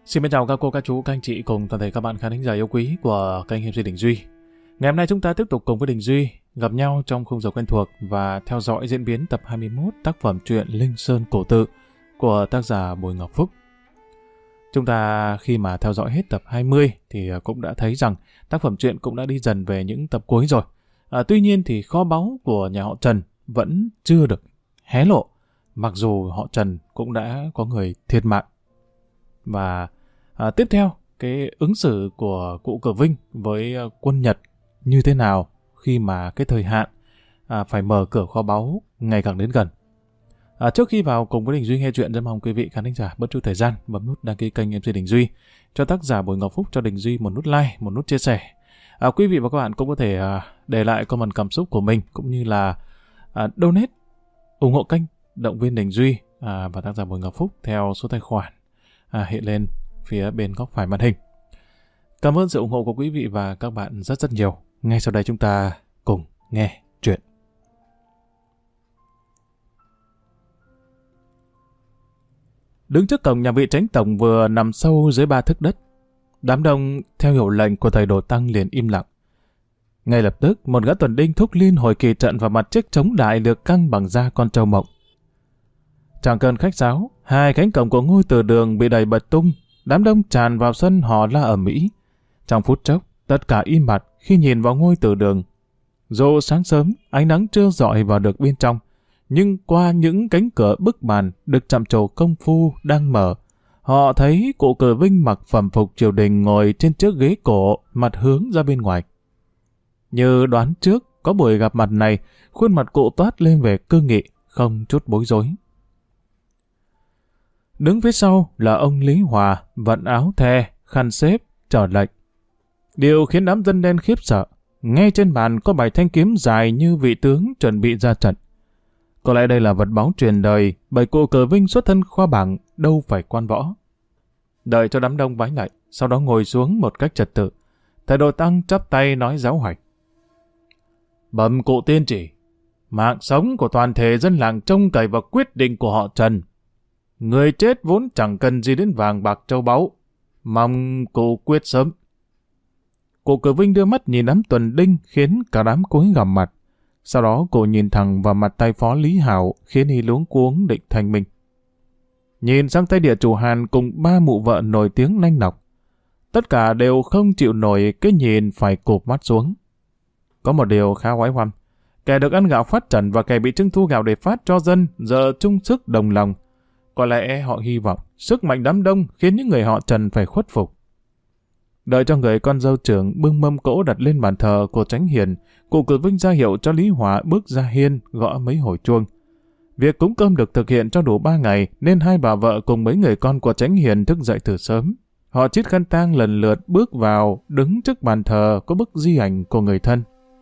Xin chào các cô, các chú, các anh chị cùng toàn thể các bạn khán thính giả yêu quý của kênh MC Đình Duy. Ngày hôm nay chúng ta tiếp tục cùng với Đình Duy gặp nhau trong khung giờ quen thuộc và theo dõi diễn biến tập 21 tác phẩm truyện Linh Sơn Cổ Tự của tác giả Bùi Ngọc Phúc. Chúng ta khi mà theo dõi hết tập 20 thì cũng đã thấy rằng tác phẩm truyện cũng đã đi dần về những tập cuối rồi. Tuy nhiên thì kho báu của nhà họ Trần vẫn chưa được hé lộ, mặc dù họ Trần cũng đã có người thiệt mạng. Và tiếp theo, cái ứng xử của cụ Cờ Vinh với quân Nhật như thế nào khi mà cái thời hạn phải mở cửa kho báu ngày càng đến gần. Trước khi vào cùng với Đình Duy nghe chuyện, rất mong quý vị khán thính giả bớt chút thời gian bấm nút đăng ký kênh MC Đình Duy, cho tác giả Bùi Ngọc Phúc, cho Đình Duy một nút like, một nút chia sẻ. Quý vị và các bạn cũng có thể để lại comment cảm xúc của mình cũng như là donate ủng hộ kênh, động viên Đình Duy và tác giả Bùi Ngọc Phúc theo số tài khoản hiện lên phía bên góc phải màn hình. Cảm ơn sự ủng hộ của quý vị và các bạn rất rất nhiều. Ngay sau đây chúng ta cùng nghe chuyện. Đứng trước cổng nhà vị Chánh Tổng vừa nằm sâu dưới 3 thước đất, đám đông theo hiệu lệnh của thầy Đồ Tăng liền im lặng. Ngay lập tức, một gã tuần đinh thúc liên hồi kỳ trận vào mặt chiếc trống đại được căng bằng da con trâu mộng. Chẳng cần khách sáo, hai cánh cổng của ngôi từ đường bị đẩy bật tung, đám đông tràn vào sân hò la ầm ĩ. Trong phút chốc, tất cả im bặt khi nhìn vào ngôi từ đường. Dù sáng sớm, ánh nắng chưa rọi vào được bên trong, nhưng qua những cánh cửa bức màn được chạm trổ công phu đang mở, họ thấy cụ Cờ Vinh mặc phẩm phục triều đình ngồi trên chiếc ghế cổ, mặt hướng ra bên ngoài. Như đoán trước, có buổi gặp mặt này, khuôn mặt cụ toát lên vẻ cương nghị, không chút bối rối. Đứng phía sau là ông Lý Hòa, vận áo the, khăn xếp, trở lệnh. Điều khiến đám dân đen khiếp sợ, ngay trên bàn có bài thanh kiếm dài như vị tướng chuẩn bị ra trận. Có lẽ đây là vật báu truyền đời, bởi cụ Cờ Vinh xuất thân khoa bảng, đâu phải quan võ. Đợi cho đám đông vái lại, sau đó ngồi xuống một cách trật tự. Thầy Đồ Tăng chắp tay nói giáo hoạch. Bẩm cụ tiên chỉ, mạng sống của toàn thể dân làng trông cậy vào quyết định của họ Trần. Người chết vốn chẳng cần gì đến vàng bạc châu báu, mong cụ quyết sớm. Cụ Cờ Vinh đưa mắt nhìn đám tuần đinh khiến cả đám cúi gằm mặt. Sau đó cụ nhìn thẳng vào mặt tay phó Lý Hảo khiến y luống cuống định thanh minh. Nhìn sang tay địa chủ Hàn cùng 3 mụ vợ nổi tiếng nanh nọc. Tất cả đều không chịu nổi cái nhìn phải cụp mắt xuống. Có một điều khá oái oăm. Kẻ được ăn gạo phát trần và kẻ bị trưng thu gạo để phát cho dân giờ chung sức đồng lòng. Có lẽ họ hy vọng sức mạnh đám đông khiến những người họ Trần phải khuất phục. Đợi cho người con dâu trưởng bưng mâm cỗ đặt lên bàn thờ của Chánh Hiền, cụ Cờ Vinh ra hiệu cho Lý Hòa bước ra hiên gõ mấy hồi chuông. Việc cúng cơm được thực hiện cho đủ 3 ngày nên hai bà vợ cùng mấy người con của Chánh Hiền thức dậy từ sớm. Họ chít khăn tang lần lượt bước vào đứng trước bàn thờ có bức di ảnh của người thân.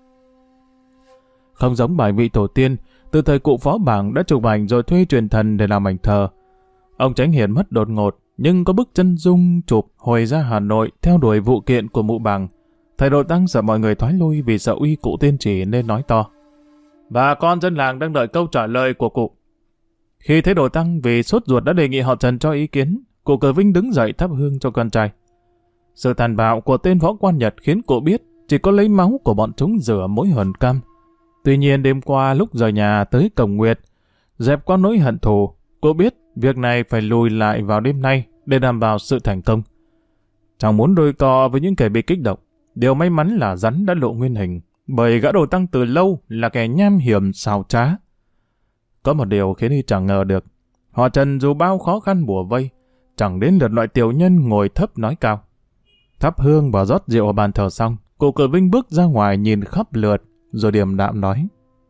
Không giống bài vị tổ tiên, từ thời cụ Phó Bảng đã chụp ảnh rồi thuê truyền thần để làm ảnh thờ. Ông Chánh Hiền mất đột ngột, nhưng có bức chân dung chụp hồi ra Hà Nội theo đuổi vụ kiện của mụ Bảng. Thầy Đồ Tăng sợ mọi người thoái lui vì sợ uy cụ tiên chỉ nên nói to. Bà con dân làng đang đợi câu trả lời của cụ. Khi thấy Đồ Tăng vì sốt ruột đã đề nghị họ Trần cho ý kiến, cụ Cờ Vinh đứng dậy thắp hương cho con trai. Sự tàn bạo của tên võ quan Nhật khiến cụ biết chỉ có lấy máu của bọn chúng rửa mỗi hờn cam. Tuy nhiên đêm qua lúc rời nhà tới Cổng Nguyệt, dẹp qua nỗi hận thù, cô biết việc này phải lùi lại vào đêm nay để đảm bảo sự thành công. Chẳng muốn đôi co với những kẻ bị kích động, điều may mắn là rắn đã lộ nguyên hình, bởi gã Đồ Tăng từ lâu là kẻ nham hiểm xảo trá. Có một điều khiến y chẳng ngờ được, họ Trần dù bao khó khăn bủa vây, chẳng đến lượt loại tiểu nhân ngồi thấp nói cao. Thắp hương và rót rượu ở bàn thờ xong, cụ Cờ Vinh bước ra ngoài nhìn khắp lượt, rồi điềm đạm nói.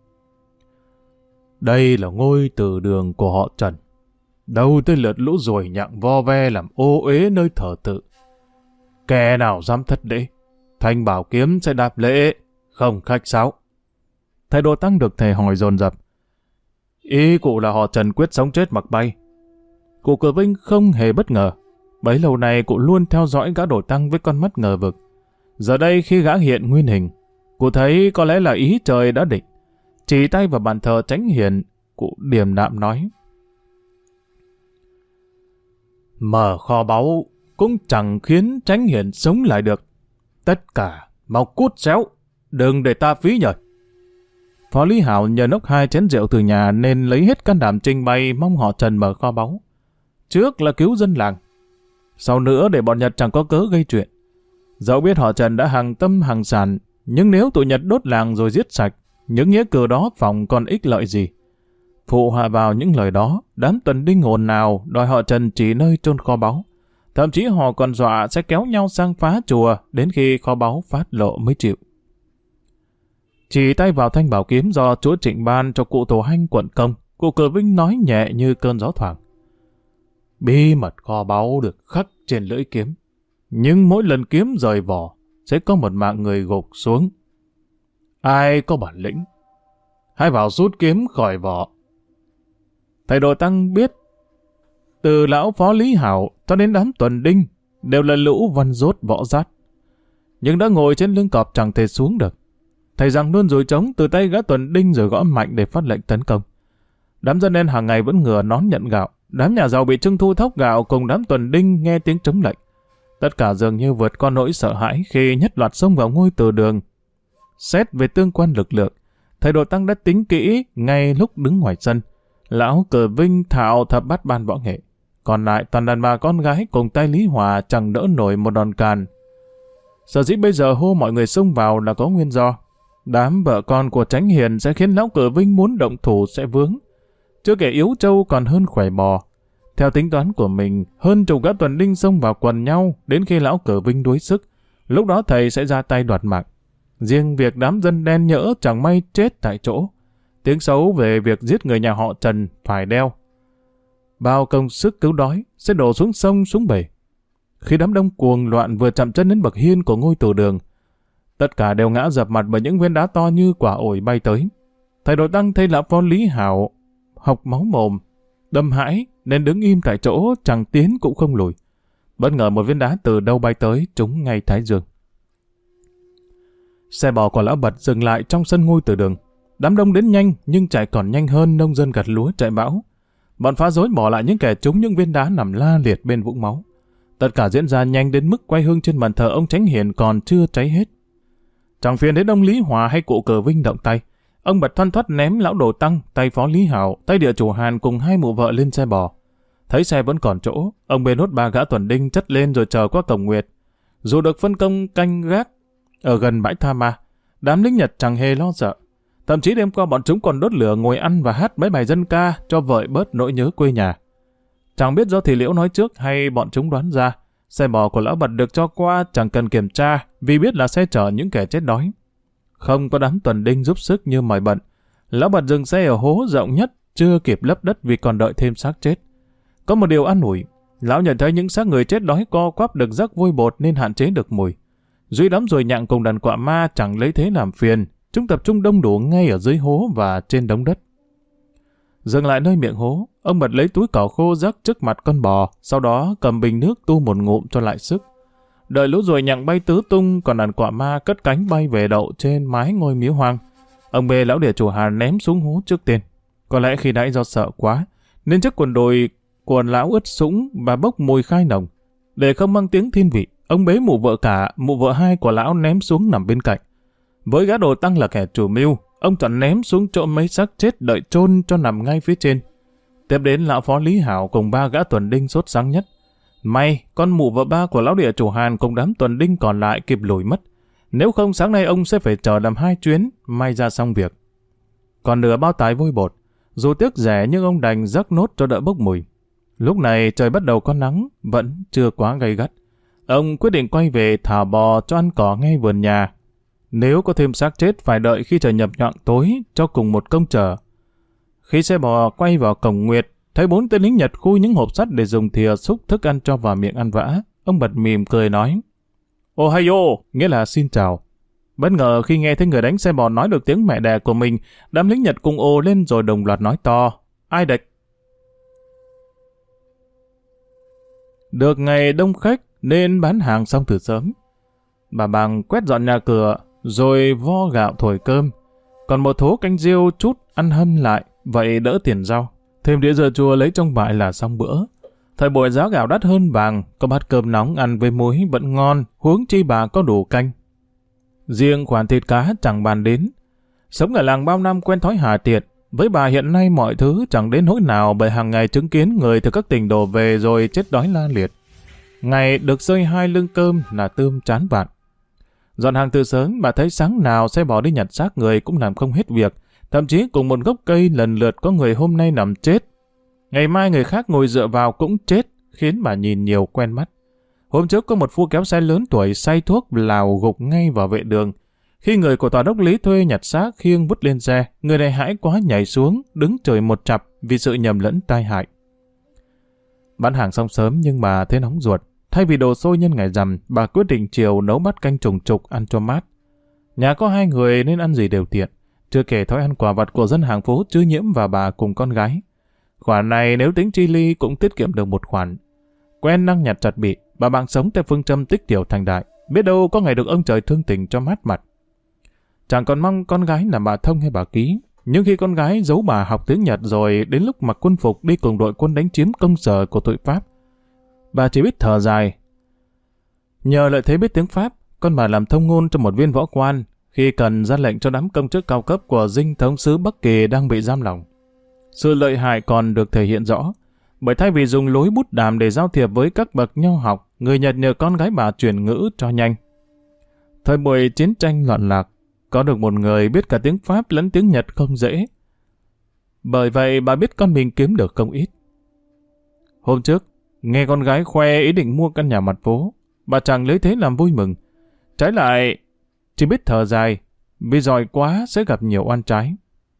Đây là ngôi từ đường của họ Trần. Đâu tới lượt lũ ruồi nhặng vo ve làm ô uế nơi thờ tự. Kẻ nào dám thất lễ, thanh bảo kiếm sẽ đạp lễ, không khách sáo. Thầy Đồ Tăng được thầy hỏi dồn dập. Ý cụ là họ Trần quyết sống chết mặc bay. Cụ Cờ Vinh không hề bất ngờ. Bấy lâu nay cụ luôn theo dõi gã Đồ Tăng với con mắt ngờ vực. Giờ đây khi gã hiện nguyên hình, cụ thấy có lẽ là ý trời đã định. Chỉ tay vào bàn thờ Chánh Hiền, cụ điềm đạm nói. Mở kho báu cũng chẳng khiến Chánh Hiền sống lại được. Tất cả mau cút xéo, đừng để ta phí nhời. Phó Lý Hảo nhờ nốc 2 chén rượu từ nhà nên lấy hết can đảm trình bày mong họ Trần mở kho báu. Trước là cứu dân làng, sau nữa để bọn Nhật chẳng có cớ gây chuyện. Dẫu biết họ Trần đã hàng tâm hàng sàn, nhưng nếu tụi Nhật đốt làng rồi giết sạch, những nghĩa cử đó phòng còn ích lợi gì. Phụ họa vào những lời đó, đám tuần đinh hồn nào đòi họ Trần chỉ nơi chôn kho báu. Thậm chí họ còn dọa sẽ kéo nhau sang phá chùa đến khi kho báu phát lộ mới chịu. Chỉ tay vào thanh bảo kiếm do chúa Trịnh ban cho cụ Tổ Hanh quận công, cụ Cờ Vinh nói nhẹ như cơn gió thoảng. Bí mật kho báu được khắc trên lưỡi kiếm, nhưng mỗi lần kiếm rời vỏ sẽ có một mạng người gục xuống. Ai có bản lĩnh, hãy vào rút kiếm khỏi vỏ. Thầy Đồ Tăng biết, từ lão Phó Lý Hảo cho đến đám tuần đinh đều là lũ văn rốt võ rát, nhưng đã ngồi trên lưng cọp chẳng thể xuống được. Thầy rằng luôn dùi trống từ tay gã tuần đinh rồi gõ mạnh để phát lệnh tấn công. Đám dân đen hàng ngày vẫn ngửa nón nhận gạo. Đám nhà giàu bị trưng thu thóc gạo cùng đám tuần đinh nghe tiếng trống lệnh. Tất cả dường như vượt qua nỗi sợ hãi khi nhất loạt xông vào ngôi từ đường. Xét về tương quan lực lượng, thầy Đồ Tăng đã tính kỹ ngay lúc đứng ngoài sân. Lão Cờ Vinh thạo thập bát ban võ nghệ, còn lại toàn đàn bà con gái cùng tay Lý Hòa chẳng đỡ nổi một đòn càn. Sở dĩ bây giờ hô mọi người xông vào là có nguyên do. Đám vợ con của Chánh Hiền sẽ khiến lão Cờ Vinh muốn động thủ sẽ vướng. Chưa kể yếu trâu còn hơn khỏe bò. Theo tính toán của mình, hơn chục gã tuần đinh xông vào quần nhau đến khi lão Cờ Vinh đuối sức. Lúc đó thầy sẽ ra tay đoạt mạng. Riêng việc đám dân đen nhỡ chẳng may chết tại chỗ. Tiếng xấu về việc giết người nhà họ Trần phải đeo. Bao công sức cứu đói sẽ đổ xuống sông xuống bể. Khi đám đông cuồng loạn vừa chạm chân đến bậc hiên của ngôi từ đường, tất cả đều ngã dập mặt bởi những viên đá to như quả ổi bay tới. Thầy Đồ Tăng thấy lão Phó Lý Hảo học máu mồm, đâm hãi nên đứng im tại chỗ, chẳng tiến cũng không lùi. Bất ngờ một viên đá từ đâu bay tới trúng ngay thái dương. Xe bò của lão Bật dừng lại trong sân ngôi từ đường. Đám đông đến nhanh nhưng chạy còn nhanh hơn nông dân gặt lúa chạy bão. Bọn phá rối bỏ lại những kẻ trúng những viên đá nằm la liệt bên vũng máu. Tất cả diễn ra nhanh đến mức quay hương trên bàn thờ ông Chánh Hiền còn chưa cháy hết. Chẳng phiền đến ông Lý Hòa hay cụ Cờ Vinh động tay. Ông Bật thoăn thoắt ném lão Đồ Tăng, tay Phó Lý Hảo, tay địa chủ Hàn cùng 2 mụ vợ lên xe bò. Thấy xe vẫn còn chỗ, ông bê nốt 3 gã tuần đinh chất lên rồi chờ qua cổng Nguyệt. Dù được phân công canh gác ở gần bãi Tha Ma, đám lính Nhật chẳng hề lo sợ. Thậm chí đêm qua bọn chúng còn đốt lửa ngồi ăn và hát mấy bài dân ca cho vợi bớt nỗi nhớ quê nhà. Chẳng biết do thì Liễu nói trước hay bọn chúng đoán ra, xe bò của lão Bật được cho qua chẳng cần kiểm tra vì biết là xe chở những kẻ chết đói. Không có đám tuần đinh giúp sức như mỏi bận. Lão Bật dừng xe ở hố rộng nhất, chưa kịp lấp đất vì còn đợi thêm xác chết. Có một điều an ủi, lão nhận thấy những xác người chết đói co quắp được rắc vôi bột nên hạn chế được mùi. Duy đám ruồi nhặng cùng đàn quạ ma chẳng lấy thế làm phiền, chúng tập trung đông đủ ngay ở dưới hố và trên đống đất. Dừng lại nơi miệng hố, ông Bật lấy túi cỏ khô rắc trước mặt con bò, sau đó cầm bình nước tu một ngụm cho lại sức. Đợi lũ ruồi nhặng bay tứ tung, còn đàn quạ ma cất cánh bay về đậu trên mái ngôi miếu hoang. Ông bê lão địa chủ Hàn ném xuống hố trước tiên. Có lẽ khi nãy do sợ quá, nên chiếc quần đùi của lão ướt sũng và bốc mùi khai nồng. Để không mang tiếng thiên vị, ông bế mụ vợ cả, mụ vợ hai của lão ném xuống nằm bên cạnh. Với gã Đồ Tăng là kẻ chủ mưu, ông chọn ném xuống chỗ mấy xác chết đợi chôn cho nằm ngay phía trên. Tiếp đến lão Phó Lý Hảo cùng 3 gã tuần đinh sốt sáng nhất. May, con mụ vợ ba của lão địa chủ Hàn cùng đám tuần đinh còn lại kịp lùi mất. Nếu không sáng nay ông sẽ phải chờ làm 2 chuyến, may ra xong việc. Còn nửa bao tải vôi bột, dù tiếc rẻ nhưng ông đành rắc nốt cho đỡ bốc mùi. Lúc này trời bắt đầu có nắng, vẫn chưa quá gay gắt. Ông quyết định quay về thả bò cho ăn cỏ ngay vườn nhà. Nếu có thêm xác chết phải đợi khi trời nhập nhọn tối cho cùng một công chờ. Khi xe bò quay vào cổng Nguyệt, thấy 4 tên lính Nhật khui những hộp sắt để dùng thìa xúc thức ăn cho vào miệng ăn vã. Ông Bật mỉm cười nói, Ohayo, nghĩa là xin chào. Bất ngờ khi nghe thấy người đánh xe bò nói được tiếng mẹ đẻ của mình, đám lính Nhật cùng ồ lên rồi đồng loạt nói to, ai địch? Được ngày đông khách nên bán hàng xong từ sớm. Bà Bằng quét dọn nhà cửa, rồi vo gạo thổi cơm. Còn một thố canh riêu chút ăn hâm lại, vậy đỡ tiền rau. Thêm đĩa dưa chua lấy trong vại là xong bữa. Thời buổi giá gạo đắt hơn vàng, có bát cơm nóng ăn với muối vẫn ngon, huống chi bà có đủ canh. Riêng khoản thịt cá chẳng bàn đến. Sống ở làng bao năm quen thói hà tiệt, với bà hiện nay mọi thứ chẳng đến nỗi nào bởi hàng ngày chứng kiến người từ các tỉnh đổ về rồi chết đói la liệt. Ngày được rơi 2 lưng cơm là tươm chán vạn. Dọn hàng từ sớm, bà thấy sáng nào xe bỏ đi nhặt xác người cũng làm không hết việc, thậm chí cùng một gốc cây lần lượt có người hôm nay nằm chết. Ngày mai người khác ngồi dựa vào cũng chết, khiến bà nhìn nhiều quen mắt. Hôm trước có một phu kéo xe lớn tuổi say thuốc lào gục ngay vào vệ đường. Khi người của tòa đốc lý thuê nhặt xác khiêng vứt lên xe, người này hãi quá nhảy xuống, đứng chửi một chặp vì sự nhầm lẫn tai hại. Bán hàng xong sớm nhưng bà thấy nóng ruột. Thay vì đồ xôi nhân ngày rằm, bà quyết định chiều nấu bát canh trùng trục ăn cho mát. Nhà có 2 người nên ăn gì đều tiện. Chưa kể thói ăn quà vặt của dân hàng phố Chứ Nhiễm và bà cùng con gái. Khoản này nếu tính chi ly cũng tiết kiệm được một khoản. Quen năng nhặt chặt bị, bà bạn sống theo phương châm tích tiểu thành đại. Biết đâu có ngày được ông trời thương tình cho mát mặt. Chẳng còn mong con gái là bà Thông hay bà Ký. Nhưng khi con gái giấu bà học tiếng Nhật rồi đến lúc mặc quân phục đi cùng đội quân đánh chiếm công sở của tội Pháp, bà chỉ biết thở dài. Nhờ lợi thế biết tiếng Pháp, con bà làm thông ngôn cho một viên võ quan khi cần ra lệnh cho đám công chức cao cấp của dinh thống sứ Bắc Kỳ đang bị giam lỏng. Sự lợi hại còn được thể hiện rõ, bởi thay vì dùng lối bút đàm để giao thiệp với các bậc nho học, người Nhật nhờ con gái bà chuyển ngữ cho nhanh. Thời buổi chiến tranh loạn lạc, có được một người biết cả tiếng Pháp lẫn tiếng Nhật không dễ. Bởi vậy bà biết con mình kiếm được không ít. Hôm trước, nghe con gái khoe ý định mua căn nhà mặt phố, bà chẳng lấy thế làm vui mừng. Trái lại, chỉ biết thở dài, vì giỏi quá sẽ gặp nhiều oan trái.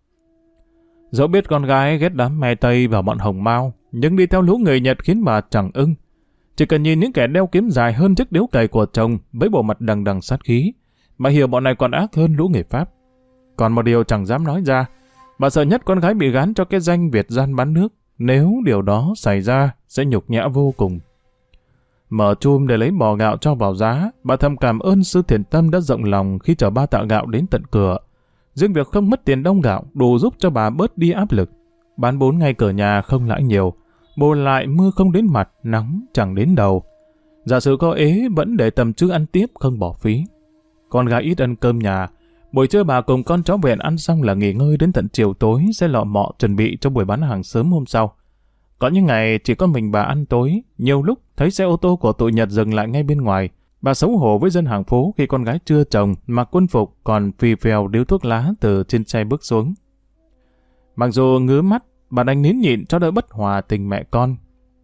Dẫu biết con gái ghét đám me Tây và bọn hồng mao, nhưng đi theo lũ người Nhật khiến bà chẳng ưng. Chỉ cần nhìn những kẻ đeo kiếm dài hơn chiếc điếu cày của chồng với bộ mặt đằng đằng sát khí, bà hiểu bọn này còn ác hơn lũ người Pháp. Còn một điều chẳng dám nói ra, bà sợ nhất con gái bị gán cho cái danh Việt gian bán nước. Nếu điều đó xảy ra, sẽ nhục nhã vô cùng. Mở chum để lấy bò gạo cho vào giá, bà thầm cảm ơn sư thiện tâm đã rộng lòng khi chở 3 tạ gạo đến tận cửa. Riêng việc không mất tiền đông gạo đủ giúp cho bà bớt đi áp lực. Bán 4 ngay cửa nhà không lãi nhiều, bù lại mưa không đến mặt, nắng chẳng đến đầu. Giả sử có ế vẫn để tầm trưa ăn tiếp không bỏ phí. Con gái ít ăn cơm nhà, buổi trưa bà cùng con cháu vẹn ăn xong là nghỉ ngơi đến tận chiều tối sẽ lọ mọ chuẩn bị cho buổi bán hàng sớm hôm sau. Có những ngày chỉ có mình bà ăn tối, nhiều lúc thấy xe ô tô của tụi Nhật dừng lại ngay bên ngoài. Bà xấu hổ với dân hàng phố khi con gái chưa chồng, mặc quân phục còn phì phèo điếu thuốc lá từ trên xe bước xuống. Mặc dù ngứa mắt, bà đành nín nhịn cho đỡ bất hòa tình mẹ con.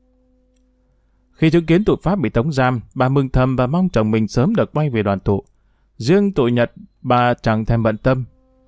Khi chứng kiến tụi Pháp bị tống giam, bà mừng thầm và mong chồng mình sớm được bay về đoàn tụ. Riêng tụi Nhật, bà chẳng thèm bận tâm.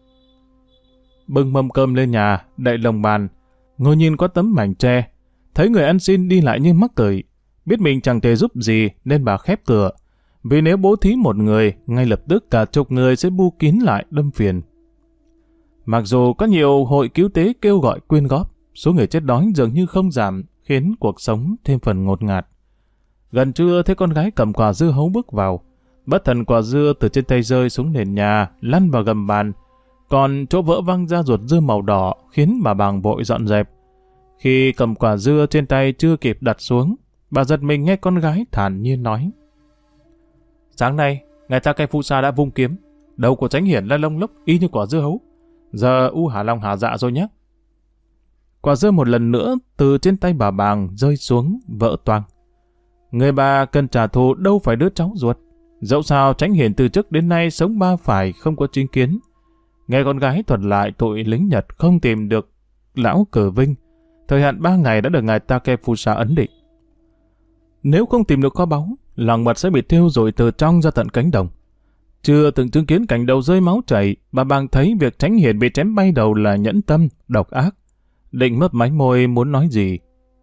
Bưng mâm cơm lên nhà, đậy lồng bàn, ngồi nhìn qua tấm mảnh tre, thấy người ăn xin đi lại như mắc cười. Biết mình chẳng thể giúp gì nên bà khép cửa, vì nếu bố thí một người, ngay lập tức cả chục người sẽ bu kín lại đâm phiền. Mặc dù có nhiều hội cứu tế kêu gọi quyên góp, số người chết đói dường như không giảm, khiến cuộc sống thêm phần ngột ngạt. Gần trưa thấy con gái cầm quả dưa hấu bước vào, bất thần quả dưa từ trên tay rơi xuống nền nhà, lăn vào gầm bàn, còn chỗ vỡ văng ra ruột dưa màu đỏ khiến bà bàng vội dọn dẹp. Khi cầm quả dưa trên tay chưa kịp đặt xuống, bà giật mình nghe con gái thản nhiên nói: "Sáng nay, ngài Takefusa đã vung kiếm, đầu của Chánh Hiển là lông lốc y như quả dưa hấu. Giờ u hả lòng hả dạ rồi nhé." Quả dưa một lần nữa từ trên tay bà bàng rơi xuống vỡ toang. Người bà cần trả thù đâu phải đứa cháu ruột. Dẫu sao Chánh Hiển từ trước đến nay sống ba phải không có chính kiến. Nghe con gái thuật lại tụi lính Nhật không tìm được lão Cử Vinh, thời hạn 3 ngày đã được ngài Takefusa ấn định. Nếu không tìm được kho báu, lòng mật sẽ bị thiêu rụi từ trong ra tận cánh đồng. Chưa từng chứng kiến cảnh đầu rơi máu chảy, bà bàng thấy việc Chánh Hiển bị chém bay đầu là nhẫn tâm, độc ác. Định mấp máy môi muốn nói gì,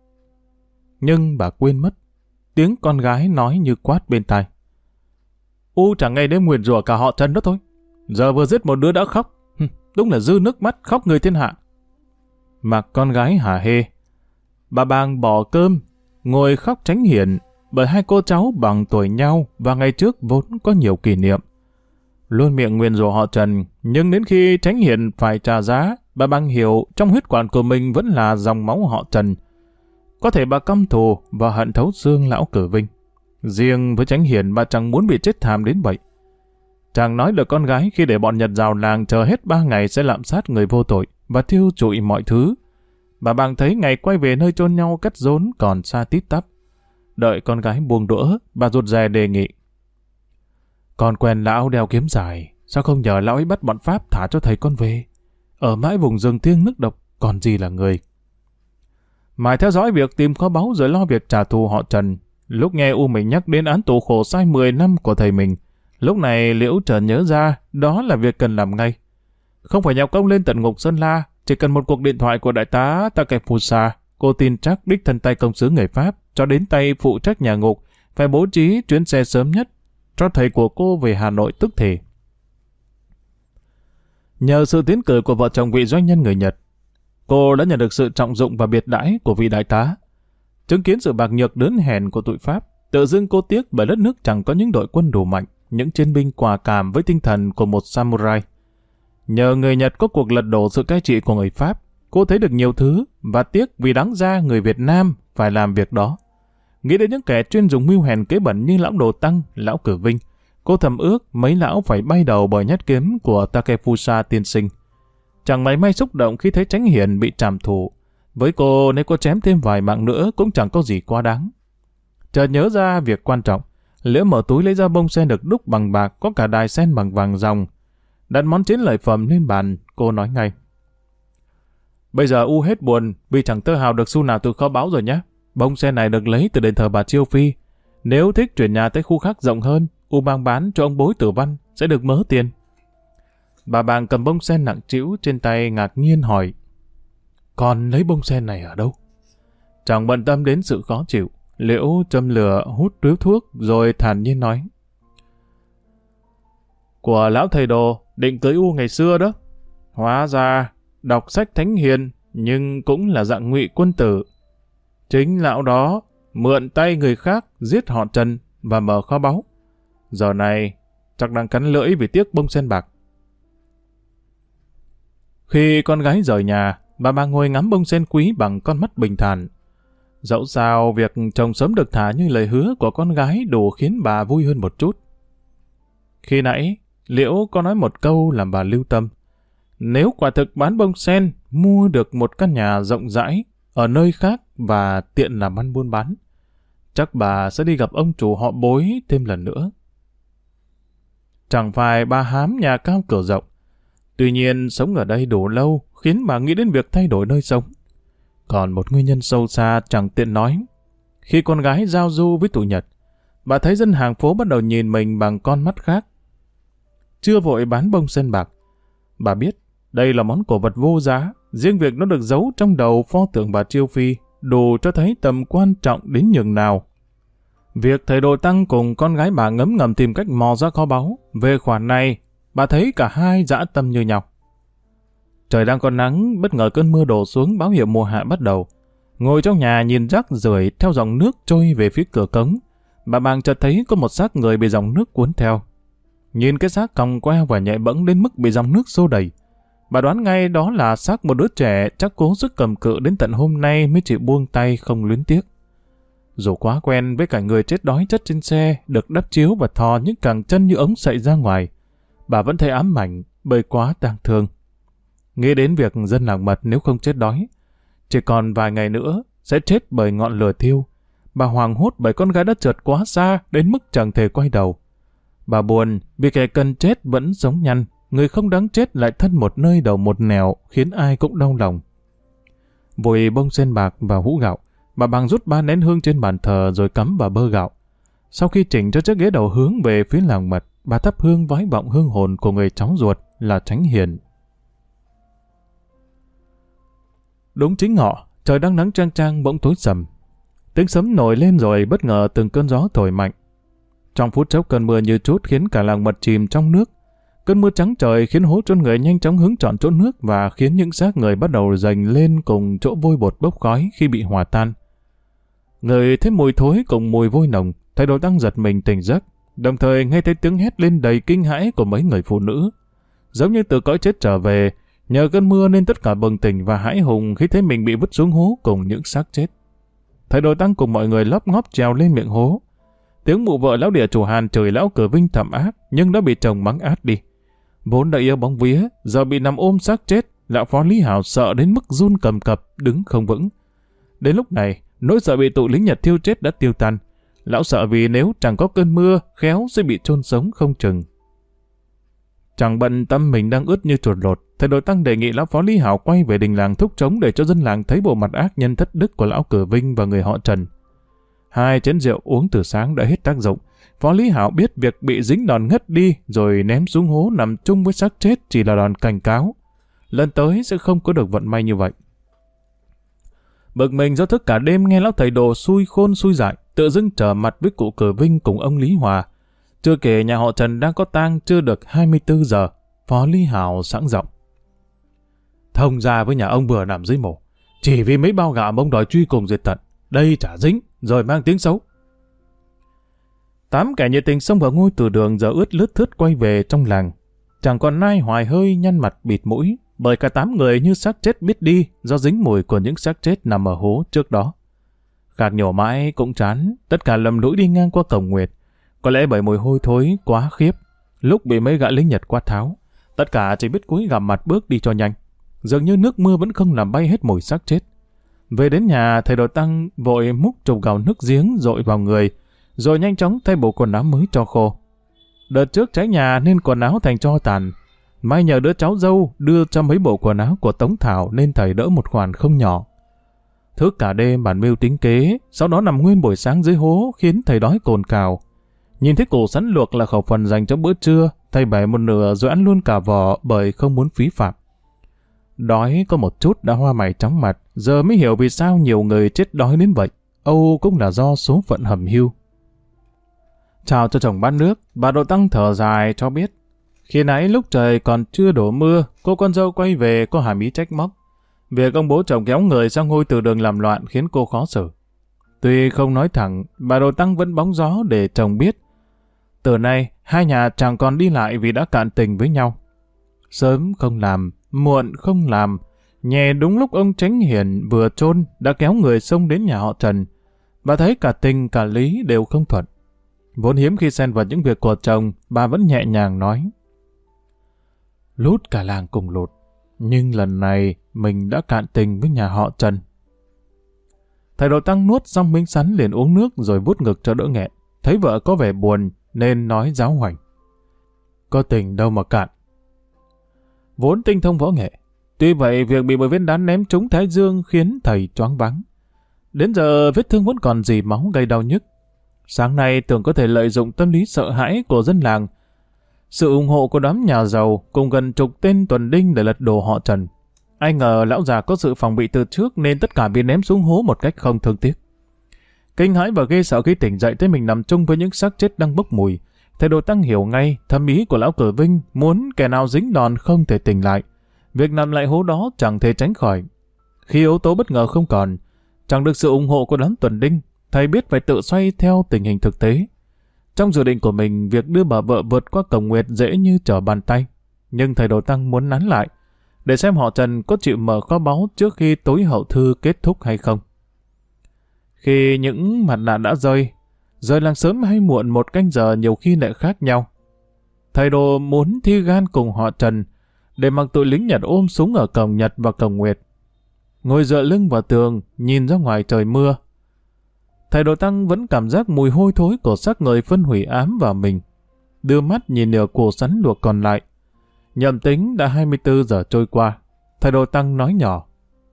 nhưng bà quên mất. Tiếng con gái nói như quát bên tai: "Chẳng ngày đêm nguyền rủa cả họ Trần đó thôi. Giờ vừa giết một đứa đã khóc. Đúng là dư nước mắt khóc người thiên hạ." Mà con gái hả hê. Bà bàng bỏ cơm, ngồi khóc Chánh Hiển, bởi hai cô cháu bằng tuổi nhau và ngày trước vốn có nhiều kỷ niệm. Luôn miệng nguyền rủa họ Trần, nhưng đến khi Chánh Hiển phải trả giá, bà bàng hiểu trong huyết quản của mình vẫn là dòng máu họ Trần. Có thể bà căm thù và hận thấu xương lão Cử Vinh. Riêng với Chánh Hiền bà chẳng muốn bị chết thảm đến vậy. Chàng nói được con gái khi để bọn Nhật rào làng chờ hết 3 ngày sẽ lạm sát người vô tội và thiêu trụi mọi thứ. Bà bàng thấy ngày quay về nơi chôn nhau cắt rốn còn xa tít tắp. Đợi con gái buông đũa, bà rụt rè đề nghị. Con quen lão đeo kiếm dài, sao không nhờ lão ấy bắt bọn Pháp thả cho thầy con về? Ở mãi vùng rừng thiêng nước độc, còn gì là người. Mãi theo dõi việc tìm kho báu rồi lo việc trả thù họ Trần. Lúc nghe U mình nhắc đến án tù khổ sai 10 năm của thầy mình, lúc này Liễu chợt nhớ ra đó là việc cần làm ngay. Không phải nhọc công lên tận ngục Sơn La, chỉ cần một cuộc điện thoại của đại tá Takefusa, cô tin chắc đích thân tay công sứ người Pháp cho đến tay phụ trách nhà ngục phải bố trí chuyến xe sớm nhất cho thầy của cô về Hà Nội tức thì. Nhờ sự tiến cử của vợ chồng vị doanh nhân người Nhật, cô đã nhận được sự trọng dụng và biệt đãi của vị đại tá. Chứng kiến sự bạc nhược đớn hèn của tụi Pháp, tự dưng cô tiếc bởi đất nước chẳng có những đội quân đủ mạnh, những chiến binh quả cảm với tinh thần của một samurai. Nhờ người Nhật có cuộc lật đổ sự cai trị của người Pháp, cô thấy được nhiều thứ và tiếc vì đáng ra người Việt Nam phải làm việc đó. Nghĩ đến những kẻ chuyên dùng mưu hèn kế bẩn như lão Đồ Tăng, lão Cử Vinh, cô thầm ước mấy lão phải bay đầu bởi nhát kiếm của Takefusa tiên sinh. Chẳng mảy may xúc động khi thấy Chánh Hiền bị trảm thù. Với cô, nếu cô chém thêm vài mạng nữa cũng chẳng có gì quá đáng. Chợt nhớ ra việc quan trọng, Liễu mở túi lấy ra bông sen được đúc bằng bạc, có cả đài sen bằng vàng ròng. Đặt món chiến lợi phẩm lên bàn, cô nói ngay. Bây giờ U hết buồn vì chẳng tơ hào được xu nào từ kho báu rồi nhé. Bông sen này được lấy từ đền thờ bà Chiêu Phi. Nếu thích chuyển nhà tới khu khác rộng hơn, U mang bán cho ông Bối Tử Văn sẽ được mớ tiền. Bà bàng cầm bông sen nặng trĩu trên tay ngạc nhiên hỏi. Con lấy bông sen này ở đâu? Chẳng bận tâm đến sự khó chịu, Liễu châm lửa hút điếu thuốc rồi thản nhiên nói. Của lão thầy đồ định cưới U ngày xưa đó. Hóa ra đọc sách thánh hiền nhưng cũng là dạng ngụy quân tử. Chính lão đó mượn tay người khác giết họ Trần và mở kho báu. Giờ này chắc đang cắn lưỡi vì tiếc bông sen bạc. Khi con gái rời nhà, bà ngồi ngắm bông sen quý bằng con mắt bình thản. Dẫu sao việc chồng sớm được thả như lời hứa của con gái đủ khiến bà vui hơn một chút. Khi nãy, Liễu có nói một câu làm bà lưu tâm. Nếu quả thực bán bông sen, mua được một căn nhà rộng rãi ở nơi khác và tiện làm ăn buôn bán, chắc bà sẽ đi gặp ông chủ họ Bối thêm lần nữa. Chẳng phải bà hám nhà cao cửa rộng. Tuy nhiên, sống ở đây đủ lâu khiến bà nghĩ đến việc thay đổi nơi sống. Còn một nguyên nhân sâu xa chẳng tiện nói. Khi con gái giao du với tụi Nhật, bà thấy dân hàng phố bắt đầu nhìn mình bằng con mắt khác. Chưa vội bán bông sen bạc, bà biết đây là món cổ vật vô giá, riêng việc nó được giấu trong đầu pho tượng bà Chiêu Phi đủ cho thấy tầm quan trọng đến nhường nào. Việc thầy Đồ Tăng cùng con gái bà ngấm ngầm tìm cách mò ra kho báu, về khoản này, bà thấy cả hai dã tâm như nhau. Trời đang còn nắng, bất ngờ cơn mưa đổ xuống báo hiệu mùa hạ bắt đầu. Ngồi trong nhà nhìn rác rưởi theo dòng nước trôi về phía cửa cống, bà bàng chợt thấy có một xác người bị dòng nước cuốn theo. Nhìn cái xác còng queo và nhạy bẫng đến mức bị dòng nước xô đẩy, bà đoán ngay đó là xác một đứa trẻ chắc cố sức cầm cự đến tận hôm nay mới chịu buông tay không luyến tiếc. Dù quá quen với cảnh người chết đói chất trên xe được đắp chiếu và thò những cẳng chân như ống sậy ra ngoài, bà vẫn thấy ám ảnh bởi quá tang thương. Nghĩ đến việc dân làng Mật nếu không chết đói, chỉ còn vài ngày nữa sẽ chết bởi ngọn lửa thiêu, bà hoảng hốt bởi con gái đã trượt quá xa đến mức chẳng thể quay đầu. Bà buồn vì kẻ cần chết vẫn sống nhăn, người không đáng chết lại thân một nơi đầu một nẻo khiến ai cũng đau lòng. Vội bông sen bạc và hũ gạo, bà bàng rút 3 nén hương trên bàn thờ rồi cắm vào bơ gạo. Sau khi chỉnh cho chiếc ghế đầu hướng về phía làng Mật, bà thắp hương vái vọng hương hồn của người cháu ruột là Chánh Hiền. Đúng chính ngọ, trời đang nắng chang chang bỗng tối sầm. Tiếng sấm nổi lên rồi bất ngờ từng cơn gió thổi mạnh. Trong phút chốc cơn mưa như trút khiến cả làng Mật chìm trong nước. Cơn mưa trắng trời khiến hố chôn người nhanh chóng hướng trọn chỗ nước và khiến những xác người bắt đầu dành lên cùng chỗ vôi bột bốc khói khi bị hòa tan. Người thấy mùi thối cùng mùi vôi nồng, thầy Đồ Tăng giật mình tỉnh giấc, đồng thời nghe thấy tiếng hét lên đầy kinh hãi của mấy người phụ nữ. Giống như từ cõi chết trở về, nhờ cơn mưa nên tất cả bừng tỉnh và hãi hùng khi thấy mình bị vứt xuống hố cùng những xác chết. thầy Đồ Tăng cùng mọi người lóp ngóp trèo lên miệng hố. Tiếng mụ vợ lão địa chủ Hàn chửi lão Cửa Vinh thầm ác, nhưng đã bị chồng mắng át đi. Vốn đã yêu bóng vía, giờ bị nằm ôm xác chết, lão Phó Lý Hảo sợ đến mức run cầm cập, đứng không vững. Đến lúc này, nỗi sợ bị tụi lính Nhật thiêu chết đã tiêu tan. Lão sợ vì nếu chẳng có cơn mưa, khéo sẽ bị chôn sống không chừng. Chẳng bận tâm mình đang ướt như chuột lột, thầy Đồ Tăng đề nghị lão Phó Lý Hảo quay về đình làng thúc trống để cho dân làng thấy bộ mặt ác nhân thất đức của lão Cửa Vinh và người họ Trần. 2 chén rượu uống từ sáng đã hết tác dụng. Phó Lý Hảo biết việc bị dính đòn ngất đi rồi ném xuống hố nằm chung với xác chết chỉ là đòn cảnh cáo. Lần tới sẽ không có được vận may như vậy. Bực mình do thức cả đêm nghe lão thầy Đồ xui khôn xui dại, tự dưng trở mặt với cụ Cửa Vinh cùng ông Lý Hòa. Chưa kể nhà họ Trần đang có tang chưa được 24 giờ, Phó Lý Hảo sẵn giọng: thông ra với nhà ông vừa nằm dưới mộ, chỉ vì mấy bao gạo ông đòi truy cùng diệt tận, đây chả dính, rồi mang tiếng xấu. 8 kẻ nhiệt tình xông vào ngôi từ đường giờ ướt lướt thướt quay về trong làng. Chẳng còn ai hoài hơi nhăn mặt bịt mũi, bởi cả 8 người như xác chết biết đi do dính mùi của những xác chết nằm ở hố trước đó. Khạc nhổ mãi cũng chán, tất cả lầm lũi đi ngang qua cổng Nguyệt. Có lẽ bởi mùi hôi thối quá khiếp, lúc bị mấy gã lính Nhật quát tháo, tất cả chỉ biết cúi gằm mặt bước đi cho nhanh. Dường như nước mưa vẫn không làm bay hết mùi xác chết. Về đến nhà, thầy Đồ Tăng vội múc chục gạo nước giếng dội vào người, rồi nhanh chóng thay bộ quần áo mới cho khô. Đợt trước cháy nhà nên quần áo thành tro tàn. May nhờ đứa cháu dâu đưa cho mấy bộ quần áo của Tống Thảo nên thầy đỡ một khoản không nhỏ. Thức cả đêm bàn mưu tính kế, sau đó nằm nguyên buổi sáng dưới hố khiến thầy đói cồn cào. Nhìn thấy củ sắn luộc là khẩu phần dành cho bữa trưa, thầy bẻ một nửa rồi ăn luôn cả vỏ bởi không muốn phí phạm. Đói có một chút đã hoa mày chóng mặt, giờ mới hiểu vì sao nhiều người chết đói đến vậy. Âu cũng là do số phận hầm hưu. Chào cho chồng bát nước, bà Đồ Tăng thở dài cho biết. Khi nãy lúc trời còn chưa đổ mưa, cô con dâu quay về có hàm ý trách móc. Việc ông bố chồng kéo người sang ngôi từ đường làm loạn khiến cô khó xử. Tuy không nói thẳng, bà Đồ Tăng vẫn bóng gió để chồng biết. Từ nay, hai nhà chẳng còn đi lại vì đã cạn tình với nhau. Sớm không làm, muộn không làm, nhè đúng lúc ông Chánh Hiển vừa chôn đã kéo người xông đến nhà họ Trần. Bà thấy cả tình cả lý đều không thuận. Vốn hiếm khi xen vào những việc của chồng, bà vẫn nhẹ nhàng nói. Lút cả làng cùng lụt, nhưng lần này mình đã cạn tình với nhà họ Trần. Thầy Đồ Tăng nuốt xong miếng sắn liền uống nước rồi vuốt ngực cho đỡ nghẹn. Thấy vợ có vẻ buồn nên nói giáo hoành. Có tình đâu mà cạn. Vốn tinh thông võ nghệ, tuy vậy việc bị một viên đá ném trúng thái dương khiến thầy choáng váng. Đến giờ vết thương vẫn còn dì máu gây đau nhức. Sáng nay tưởng có thể lợi dụng tâm lý sợ hãi của dân làng, sự ủng hộ của đám nhà giàu cùng gần chục tên tuần đinh để lật đổ họ Trần. Ai ngờ lão già có sự phòng bị từ trước nên tất cả bị ném xuống hố một cách không thương tiếc. Kinh hãi và ghê sợ khi tỉnh dậy thấy mình nằm chung với những xác chết đang bốc mùi. Thầy Đồ Tăng hiểu ngay thâm ý của lão Cửa Vinh, muốn kẻ nào dính đòn không thể tỉnh lại. Việc nằm lại hố đó chẳng thể tránh khỏi. Khi yếu tố bất ngờ không còn, chẳng được sự ủng hộ của đám tuần đinh, thầy biết phải tự xoay theo tình hình thực tế. Trong dự định của mình, việc đưa bà vợ vượt qua cổng Nguyệt dễ như trở bàn tay. Nhưng thầy Đồ Tăng muốn nắn lại, để xem họ Trần có chịu mở kho báu trước khi tối hậu thư kết thúc hay không. Khi những mặt nạ đã rơi làng sớm hay muộn 1 canh giờ nhiều khi lại khác nhau. Thầy Đồ muốn thi gan cùng họ Trần, để mặc tụi lính Nhật ôm súng ở cổng Nhật và cổng Nguyệt. Ngồi dựa lưng vào tường, nhìn ra ngoài trời mưa. Thầy Đồ Tăng vẫn cảm giác mùi hôi thối của xác người phân hủy ám vào mình. Đưa mắt nhìn nửa củ sắn luộc còn lại. Nhầm tính đã 24 giờ trôi qua. Thầy Đồ Tăng nói nhỏ.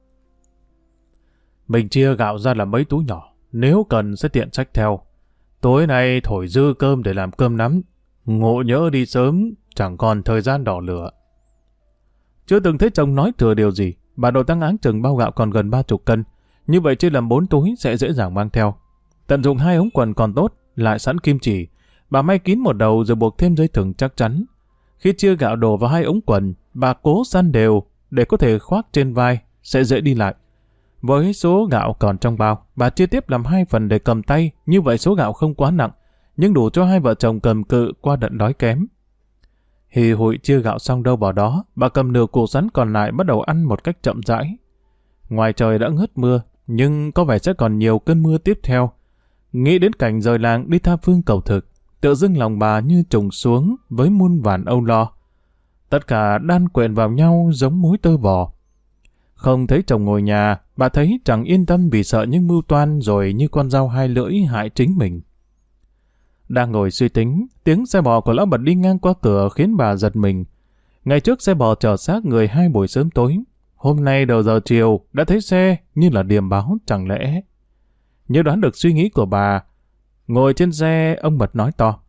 Mình chia gạo ra làm mấy túi nhỏ, nếu cần sẽ tiện xách theo. Tối nay thổi dư cơm để làm cơm nắm. Ngộ nhỡ đi sớm, chẳng còn thời gian đỏ lửa. Chưa từng thấy chồng nói thừa điều gì, bà Đồ Tăng áng chừng bao gạo còn gần 30 cân. Như vậy chia làm 4 túi sẽ dễ dàng mang theo. Tận dụng 2 ống quần còn tốt, lại sẵn kim chỉ. Bà may kín một đầu rồi buộc thêm dây thừng chắc chắn. Khi chia gạo đổ vào 2 ống quần, bà cố săn đều để có thể khoác trên vai, sẽ dễ đi lại. Với số gạo còn trong bao, bà chia tiếp làm 2 phần để cầm tay, như vậy số gạo không quá nặng, nhưng đủ cho hai vợ chồng cầm cự qua đợt đói kém. Hì hụi chia gạo xong đâu vào đó, bà cầm nửa củ sắn còn lại bắt đầu ăn một cách chậm rãi. Ngoài trời đã ngớt mưa, nhưng có vẻ sẽ còn nhiều cơn mưa tiếp theo. Nghĩ đến cảnh rời làng đi tha phương cầu thực, tự dưng lòng bà như trùng xuống với muôn vàn âu lo. Tất cả đan quện vào nhau giống mối tơ vò. Không thấy chồng ngồi nhà, bà thấy chẳng yên tâm vì sợ những mưu toan rồi như con dao hai lưỡi hại chính mình. Đang ngồi suy tính, tiếng xe bò của lão Bật đi ngang qua cửa khiến bà giật mình. Ngày trước xe bò chở xác người 2 buổi sớm tối, hôm nay đầu giờ chiều đã thấy xe như là điềm báo chẳng lẽ. Như đoán được suy nghĩ của bà, ngồi trên xe ông Bật nói to.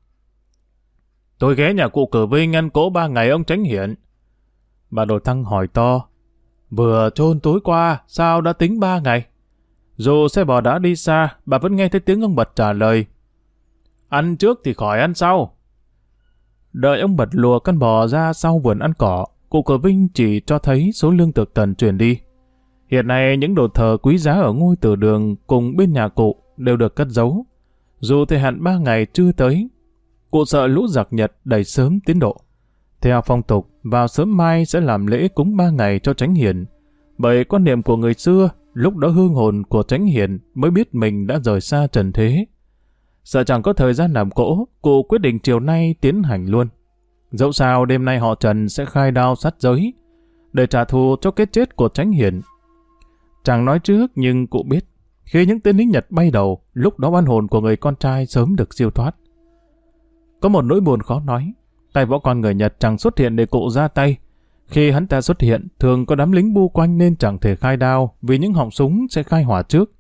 Tôi ghé nhà cụ Cử Vinh ăn cỗ 3 ngày ông Chánh Hiển. Bà Đồ Thăng hỏi to. Vừa chôn tối qua, sao đã tính 3 ngày? Dù xe bò đã đi xa, bà vẫn nghe thấy tiếng ông Bật trả lời. Ăn trước thì khỏi ăn sau. Đợi ông Bật lùa con bò ra sau vườn ăn cỏ, cụ Cử Vinh chỉ cho thấy số lương thực cần chuyển đi. Hiện nay những đồ thờ quý giá ở ngôi Từ Đường cùng bên nhà cụ đều được cất giấu. Dù thời hạn 3 ngày chưa tới, cụ sợ lũ giặc Nhật đẩy sớm tiến độ. Theo phong tục, vào sớm mai sẽ làm lễ cúng 3 ngày cho Chánh Hiển. Bởi quan niệm của người xưa, lúc đó hương hồn của Chánh Hiển mới biết mình đã rời xa trần thế. Sợ chẳng có thời gian làm cỗ, cụ quyết định chiều nay tiến hành luôn. Dẫu sao đêm nay họ Trần sẽ khai đao sát giới, để trả thù cho cái chết của Chánh Hiển. Chẳng nói trước nhưng cụ biết, khi những tên lính Nhật bay đầu, lúc đó oan hồn của người con trai sớm được siêu thoát. Có một nỗi buồn khó nói, tay võ quan người Nhật chẳng xuất hiện để cụ ra tay. Khi hắn ta xuất hiện, thường có đám lính bu quanh nên chẳng thể khai đao vì những họng súng sẽ khai hỏa trước.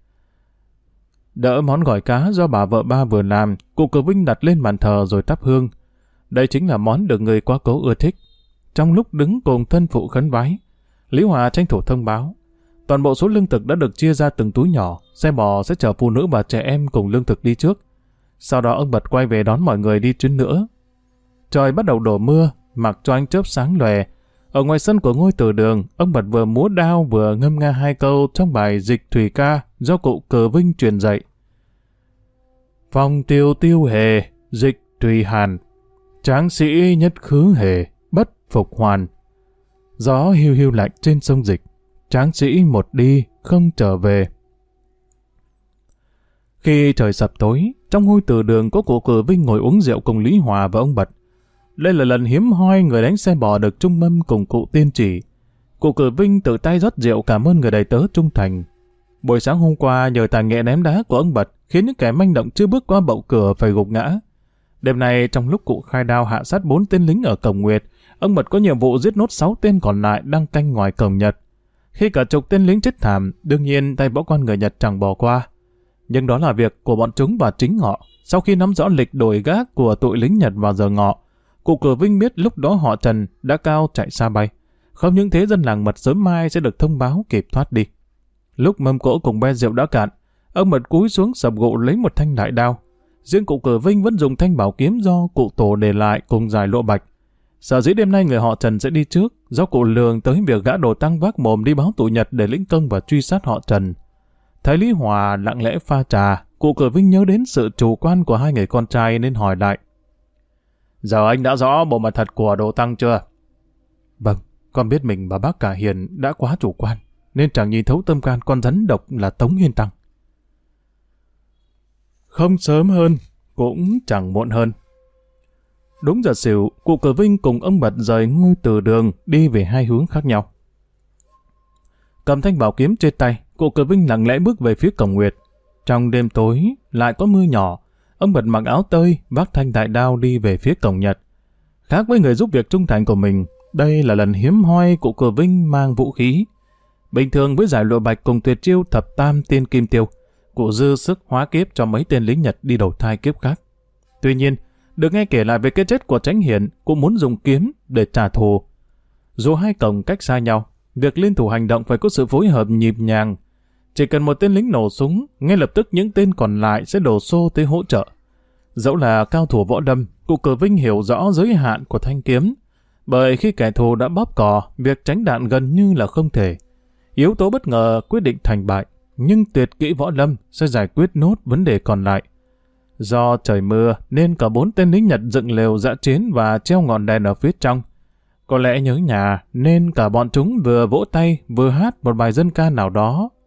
Đỡ món gỏi cá do bà vợ ba vừa làm, cụ Cử Vinh đặt lên bàn thờ rồi thắp hương. Đây chính là món được người quá cố ưa thích. Trong lúc đứng cùng thân phụ khấn vái, Lý Hòa tranh thủ thông báo. Toàn bộ số lương thực đã được chia ra từng túi nhỏ, xe bò sẽ chở phụ nữ và trẻ em cùng lương thực đi trước. Sau đó ông Bật quay về đón mọi người đi chuyến nữa. Trời bắt đầu đổ mưa, mặc cho ánh chớp sáng lòe. Ở ngoài sân của ngôi Từ Đường, ông Bật vừa múa đao vừa ngâm nga 2 câu trong bài Dịch Thủy Ca do cụ Cử Vinh truyền dạy. Phong tiêu tiêu hề, dịch tùy hàn, tráng sĩ nhất khứ hề, bất phục hoàn. Gió hiu hiu lạnh trên sông Dịch, tráng sĩ một đi không trở về. Khi trời sập tối, trong ngôi Từ Đường có cụ Cử Vinh ngồi uống rượu cùng Lý Hòa và ông Bật. Đây là lần hiếm hoi người đánh xe bò được trung mâm cùng cụ tiên chỉ. Cụ Cử Vinh tự tay rót rượu cảm ơn người đầy tớ trung thành. Buổi sáng hôm qua nhờ tài nghệ ném đá của ông Bật khiến những kẻ manh động chưa bước qua bậu cửa phải gục ngã. Đêm nay trong lúc cụ khai đao hạ sát 4 tên lính ở cổng Nguyệt, ông Bật có nhiệm vụ giết nốt 6 tên còn lại đang canh ngoài cổng Nhật. Khi cả chục tên lính chết thảm, đương nhiên tay võ quan người Nhật chẳng bỏ qua. Nhưng đó là việc của bọn chúng và chính họ. Sau khi nắm rõ lịch đổi gác của tụi lính Nhật vào giờ ngọ, cụ Cử Vinh biết lúc đó họ Trần đã cao chạy xa bay. Không những thế, dân làng Mật sớm mai sẽ được thông báo kịp thoát đi. Lúc mâm cỗ cùng be rượu đã cạn, ông Mật cúi xuống sập gụ lấy một thanh đại đao. Riêng cụ Cử Vinh vẫn dùng thanh bảo kiếm do cụ tổ để lại cùng dài lụa bạch. Sở dĩ đêm nay người họ Trần sẽ đi trước, do cụ lường tới việc gã Đồ Tăng vác mồm đi báo tụi Nhật để lĩnh công và truy sát họ Trần. Thấy Lý Hòa lặng lẽ pha trà, cụ Cử Vinh nhớ đến sự chủ quan của 2 người con trai nên hỏi lại. Giờ anh đã rõ bộ mặt thật của Đồ Tăng chưa? Vâng, con biết mình và bác Cả Hiền đã quá chủ quan, nên chẳng nhìn thấu tâm can con rắn độc là Tống Nguyên Tăng. Không sớm hơn, cũng chẳng muộn hơn. Đúng giờ xỉu, cụ Cử Vinh cùng ông Bật rời ngôi Từ Đường đi về 2 hướng khác nhau. Cầm thanh bảo kiếm trên tay, cụ Cử Vinh lặng lẽ bước về phía cổng Nguyệt. Trong đêm tối, lại có mưa nhỏ, ông Bật mặc áo tơi, vác thanh đại đao đi về phía cổng Nhật. Khác với người giúp việc trung thành của mình, đây là lần hiếm hoi cụ Cử Vinh mang vũ khí. Bình thường với giải lụa bạch cùng tuyệt chiêu thập tam tiên kim tiêu, cụ dư sức hóa kiếp cho mấy tên lính Nhật đi đầu thai kiếp khác. Tuy nhiên, được nghe kể lại về cái chết của Chánh Hiển, cụ muốn dùng kiếm để trả thù. Dù 2 cổng cách xa nhau, việc liên thủ hành động phải có sự phối hợp nhịp nhàng. Chỉ cần một tên lính nổ súng, ngay lập tức những tên còn lại sẽ đổ xô tới hỗ trợ. Dẫu là cao thủ võ đâm, cụ Cử Vinh hiểu rõ giới hạn của thanh kiếm. Bởi khi kẻ thù đã bóp cò, việc tránh đạn gần như là không thể. Yếu tố bất ngờ quyết định thành bại, nhưng tuyệt kỹ võ lâm sẽ giải quyết nốt vấn đề còn lại. Do trời mưa nên cả 4 tên lính Nhật dựng lều dã chiến và treo ngọn đèn ở phía trong. Có lẽ nhớ nhà nên cả bọn chúng vừa vỗ tay vừa hát một bài dân ca nào đó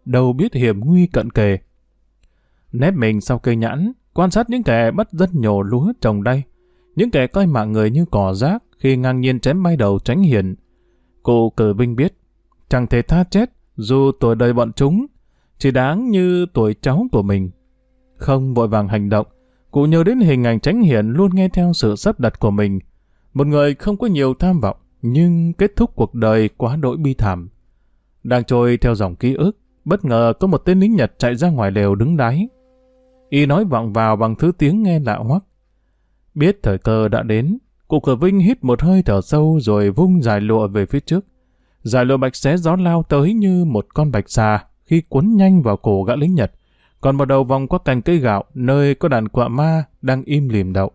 đâu biết hiểm nguy cận kề. Nép mình sau cây nhãn, quan sát những kẻ bắt dân nhổ lúa trồng đay, những kẻ coi mạng người như cỏ rác khi ngang nhiên chém bay đầu Chánh Hiền. Cụ Cử Vinh biết, chẳng thể tha chết dù tuổi đời bọn chúng chỉ đáng như tuổi cháu của mình. Không vội vàng hành động, cụ nhớ đến hình ảnh Chánh Hiền luôn nghe theo sự sắp đặt của mình. Một người không có nhiều tham vọng, nhưng kết thúc cuộc đời quá đỗi bi thảm. Đang trôi theo dòng ký ức, bất ngờ có một tên lính Nhật chạy ra ngoài lều đứng đáy. Y nói vọng vào bằng thứ tiếng nghe lạ hoắc. Biết thời cơ đã đến, cụ Cử Vinh hít một hơi thở sâu rồi vung dải lụa về phía trước. Dải lụa bạch xé gió lao tới như một con bạch xà khi cuốn nhanh vào cổ gã lính Nhật, còn một đầu vòng qua cành cây gạo nơi có đàn quạ ma đang im lìm đậu.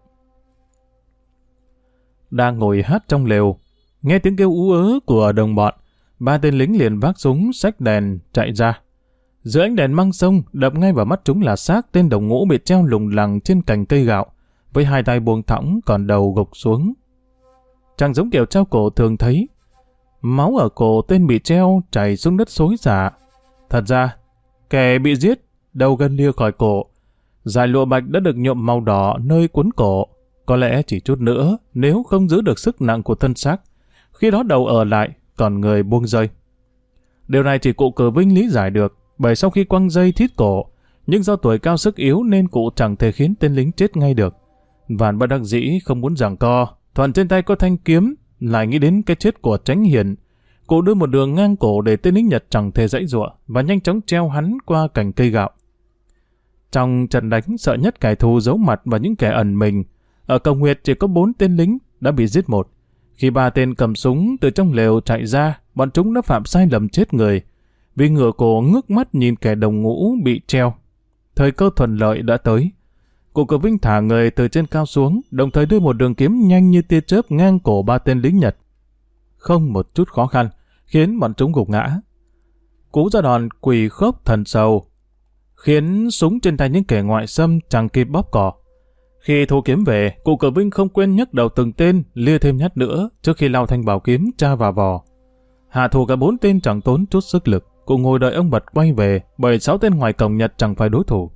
Đang ngồi hát trong lều, nghe tiếng kêu ú ớ của đồng bọn, ba tên lính liền vác súng xách đèn chạy ra. Giữa ánh đèn măng sông đập ngay vào mắt chúng là xác tên đồng ngũ bị treo lủng lẳng trên cành cây gạo, với hai tay buông thõng còn đầu gục xuống. Chẳng giống kiểu treo cổ thường thấy. Máu ở cổ tên bị treo chảy xuống đất xối xả. Thật ra, kẻ bị giết đầu gần lìa khỏi cổ. Dải lụa bạch đã được nhuộm màu đỏ nơi cuốn cổ. Có lẽ chỉ chút nữa, nếu không giữ được sức nặng của thân xác, khi đó đầu ở lại, còn người buông rơi. Điều này chỉ cụ Cử Vinh lý giải được, bởi sau khi quăng dây thít cổ, nhưng do tuổi cao sức yếu nên cụ chẳng thể khiến tên lính chết ngay được. Vạn bất đắc dĩ không muốn giằng co, thuận trên tay có thanh kiếm, lại nghĩ đến cái chết của Chánh Hiền. Cụ đưa một đường ngang cổ để tên lính Nhật chẳng thể giãy giụa và nhanh chóng treo hắn qua cành cây gạo. Trong trận đánh sợ nhất kẻ thù giấu mặt và những kẻ ẩn mình, ở Cầu Nguyệt chỉ có 4 tên lính đã bị giết một. Khi 3 tên cầm súng từ trong lều chạy ra, bọn chúng đã phạm sai lầm chết người, vì ngửa cổ ngước mắt nhìn kẻ đồng ngũ bị treo. Thời cơ thuận lợi đã tới. Cụ Cử Vinh thả người từ trên cao xuống, đồng thời đưa một đường kiếm nhanh như tia chớp ngang cổ 3 tên lính Nhật. Không một chút khó khăn, khiến bọn chúng gục ngã. Cú ra đòn quỳ khốc thần sầu, khiến súng trên tay những kẻ ngoại xâm chẳng kịp bóp cò. Khi thu kiếm về, cụ Cử Vinh không quên nhấc đầu từng tên, lia thêm nhát nữa trước khi lao thanh bảo kiếm tra vào vò. Hạ thủ cả 4 tên chẳng tốn chút sức lực, cụ ngồi đợi ông Bật quay về, bởi 6 tên ngoài cổng Nhật chẳng phải đối thủ.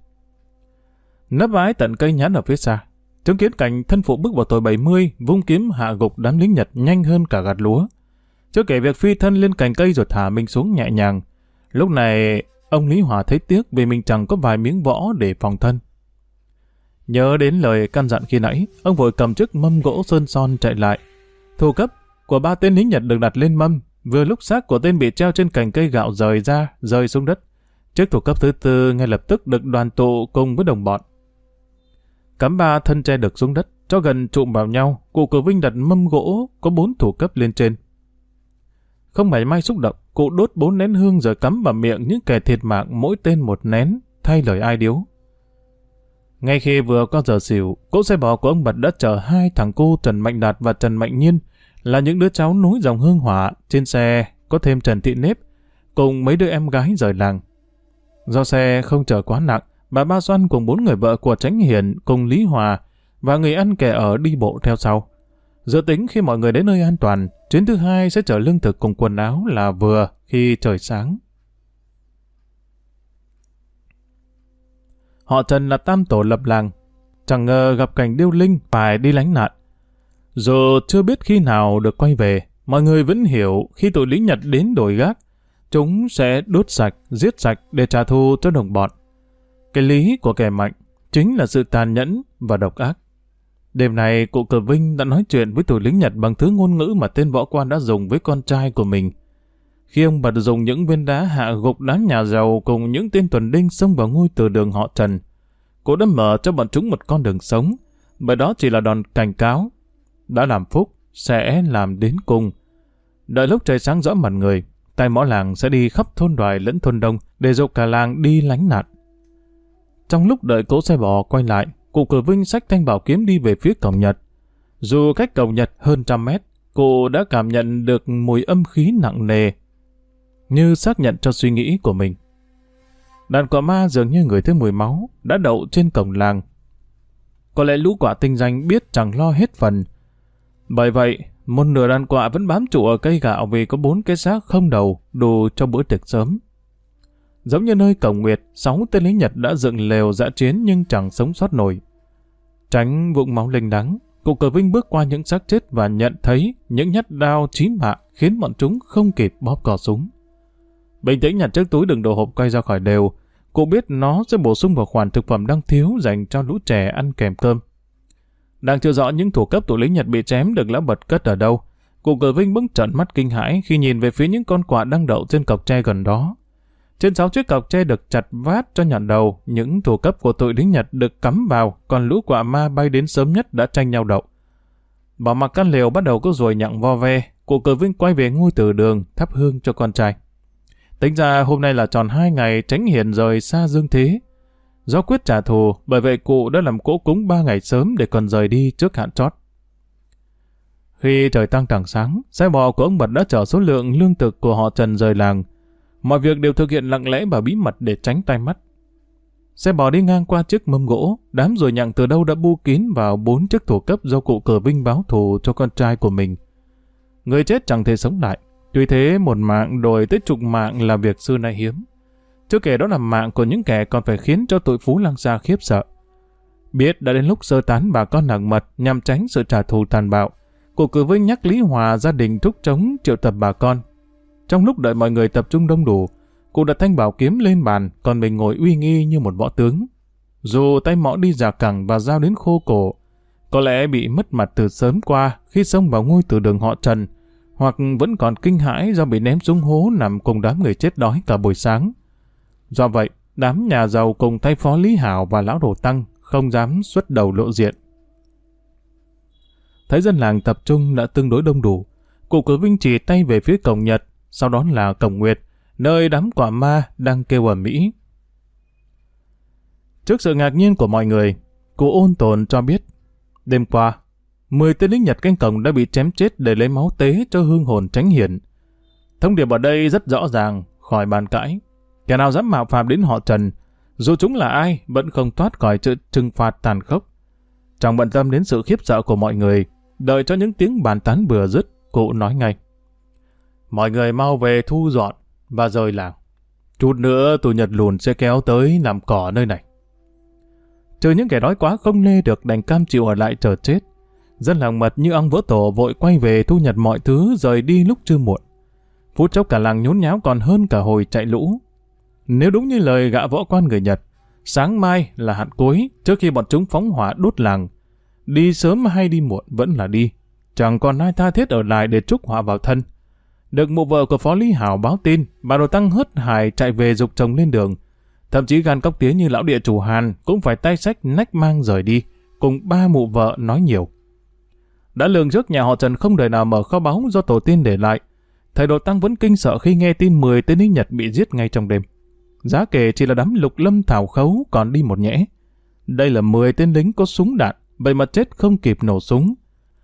Nấp vái tận cây nhãn ở phía xa, chứng kiến cảnh thân phụ bước vào tuổi 70, vung kiếm hạ gục đám lính Nhật nhanh hơn cả gặt lúa. Chưa kể việc phi thân lên cành cây rồi thả mình xuống nhẹ nhàng. Lúc này, ông Lý Hòa thấy tiếc vì mình chẳng có vài miếng võ để phòng thân. Nhớ đến lời căn dặn khi nãy, ông vội cầm chiếc mâm gỗ sơn son chạy lại. Thủ cấp của 3 tên lính Nhật được đặt lên mâm, vừa lúc xác của tên bị treo trên cành cây gạo rơi xuống đất. Chiếc thủ cấp thứ 4 ngay lập tức được đoàn tụ cùng với đồng bọn. Cắm 3 thân tre được xuống đất, cho gần trụm vào nhau, cụ Cử Vinh đặt mâm gỗ có 4 thủ cấp lên trên. Không mảy may xúc động, cụ đốt 4 nén hương rồi cắm vào miệng những kẻ thiệt mạng mỗi tên một nén, thay lời ai điếu. Ngay khi vừa có giờ xỉu, cỗ xe bò của ông Bật đã chở 2 thằng cu Trần Mạnh Đạt và Trần Mạnh Nhiên, là những đứa cháu nối dòng hương hỏa. Trên xe có thêm Trần Thị Nếp cùng mấy đứa em gái rời làng. Do xe không chở quá nặng, bà Ba Xoăn cùng 4 người vợ của Chánh Hiền cùng Lý Hòa và người ăn kẻ ở đi bộ theo sau. Dự tính khi mọi người đến nơi an toàn, chuyến thứ 2 sẽ chở lương thực cùng quần áo là vừa khi trời sáng. Họ Trần là tam tổ lập làng, chẳng ngờ gặp cảnh điêu linh phải đi lánh nạn. Dù chưa biết khi nào được quay về, mọi người vẫn hiểu khi tụi lính Nhật đến đồi gác, chúng sẽ đốt sạch, giết sạch để trả thù cho đồng bọn. Cái lý của kẻ mạnh chính là sự tàn nhẫn và độc ác. Đêm này, cụ Cử Vinh đã nói chuyện với tụi lính Nhật bằng thứ ngôn ngữ mà tên võ quan đã dùng với con trai của mình. Khi ông Bật dùng những viên đá hạ gục đám nhà giàu cùng những tên tuần đinh xông vào ngôi từ đường họ Trần, cụ đã mở cho bọn chúng một con đường sống, bởi đó chỉ là đòn cảnh cáo. Đã làm phúc, sẽ làm đến cùng. Đợi lúc trời sáng rõ mặt người, tay mõ làng sẽ đi khắp thôn Đoài lẫn thôn Đông để dục cả làng đi lánh nạn. Trong lúc đợi cỗ xe bò quay lại, cụ Cử Vinh xách thanh bảo kiếm đi về phía cổng Nhật. Dù cách cổng Nhật hơn 100 mét, cụ đã cảm nhận được mùi âm khí nặng nề, như xác nhận cho suy nghĩ của mình. Đàn quạ ma dường như người thấy mùi máu đã đậu trên cổng làng. Có lẽ lũ quạ tinh danh biết chẳng lo hết phần. Bởi vậy, một nửa đàn quạ vẫn bám trụ ở cây gạo vì có 4 cái xác không đầu đủ cho bữa tiệc sớm. Giống như nơi cổng Nguyệt, 6 tên lính Nhật đã dựng lều dã chiến nhưng chẳng sống sót nổi. Tránh vũng máu lênh đắng, cụ Cờ Vinh bước qua những xác chết và nhận thấy những nhát đao chí mạng khiến bọn chúng không kịp bóp cò súng. Bình tĩnh nhặt chiếc túi đựng đồ hộp quay ra khỏi lều, cụ biết nó sẽ bổ sung vào khoản thực phẩm đang thiếu dành cho lũ trẻ ăn kèm cơm. Đang chưa rõ những thủ cấp tụi lính Nhật bị chém được lão Bật cất ở đâu, cụ Cờ Vinh bỗng trợn mắt kinh hãi khi nhìn về phía những con quạ đang đậu trên cọc tre gần đó. Trên 6 chiếc cọc tre được chặt vát cho nhọn đầu, những thủ cấp của tụi lính Nhật được cắm vào, còn lũ quạ ma bay đến sớm nhất đã tranh nhau đậu. Bỏ mặc căn lều bắt đầu có ruồi nhặng vo ve, cụ Cờ Vinh quay về ngôi từ đường thắp hương cho con trai. Tính ra hôm nay là tròn 2 ngày Tránh Hiền rời xa dương thế. Do quyết trả thù, bởi vậy cụ đã làm cỗ cúng 3 ngày sớm để còn rời đi trước hạn chót. Khi trời tăng tảng sáng, xe bò của ông Bật đã chở số lượng lương thực của họ Trần rời làng. Mọi việc đều thực hiện lặng lẽ và bí mật để tránh tai mắt. Xe bò đi ngang qua chiếc mâm gỗ, đám ruồi nhặng từ đâu đã bu kín vào 4 chiếc thủ cấp do cụ Cờ Vinh báo thù cho con trai của mình. Người chết chẳng thể sống lại, tuy thế một mạng đổi tới chục mạng là việc xưa nay hiếm. Chưa kể đó là mạng của những kẻ còn phải khiến cho tụi Phú Lang Sa khiếp sợ. Biết đã đến lúc sơ tán bà con làng Mật nhằm tránh sự trả thù tàn bạo, cụ Cờ Vinh nhắc Lý Hòa gia đình thúc trống triệu tập bà con. Trong lúc đợi mọi người tập trung đông đủ, cụ đặt thanh bảo kiếm lên bàn, còn mình ngồi uy nghi như một võ tướng. Dù tay mõ đi già cẳng và dao đến khô cổ, có lẽ bị mất mặt từ sớm qua khi xông vào ngôi từ đường họ Trần, hoặc vẫn còn kinh hãi do bị ném xuống hố nằm cùng đám người chết đói cả buổi sáng. Do vậy, đám nhà giàu cùng tay phó Lý Hảo và lão Đồ Tăng không dám xuất đầu lộ diện. Thấy dân làng tập trung đã tương đối đông đủ, cụ Cờ Vinh chỉ tay về phía cổng Nhật, sau đó là cổng Nguyệt, nơi đám quạ ma đang kêu ầm ĩ. Trước sự ngạc nhiên của mọi người, cụ ôn tồn cho biết, đêm qua, 10 tên lính Nhật canh cổng đã bị chém chết để lấy máu tế cho hương hồn Tránh Hiền. Thông điệp ở đây rất rõ ràng, khỏi bàn cãi. Kẻ nào dám mạo phạm đến họ Trần, dù chúng là ai, vẫn không thoát khỏi sự trừng phạt tàn khốc. Chẳng bận tâm đến sự khiếp sợ của mọi người, đợi cho những tiếng bàn tán vừa dứt, cụ nói ngay. Mọi người mau về thu dọn và rời làng. Chút nữa tụi Nhật lùn sẽ kéo tới làm cỏ nơi này. Trừ những kẻ đói quá không lê được đành cam chịu ở lại chờ chết, dân làng Mật như ong vỡ tổ vội quay về thu nhặt mọi thứ rời đi lúc chưa muộn. Phút chốc cả làng nhốn nháo còn hơn cả hồi chạy lũ. Nếu đúng như lời gã võ quan người Nhật, sáng mai là hạn cuối trước khi bọn chúng phóng hỏa đốt làng. Đi sớm hay đi muộn vẫn là đi, chẳng còn ai tha thiết ở lại để trút họa vào thân. Được mụ vợ của phó Lý Hảo báo tin, bà Đồ Tăng hớt hải chạy về giục chồng lên đường. Thậm chí gan cóc tía như lão địa chủ Hàn cũng phải tay xách nách mang rời đi, cùng 3 mụ vợ nói nhiều. Đã lường trước nhà họ Trần không đời nào mở kho báu do tổ tiên để lại, thầy Đồ Tăng vẫn kinh sợ khi nghe tin 10 tên lính Nhật bị giết ngay trong đêm. Giá kể chỉ là đám lục lâm thảo khấu còn đi một nhẽ. Đây là 10 tên lính có súng đạn, vậy mà chết không kịp nổ súng.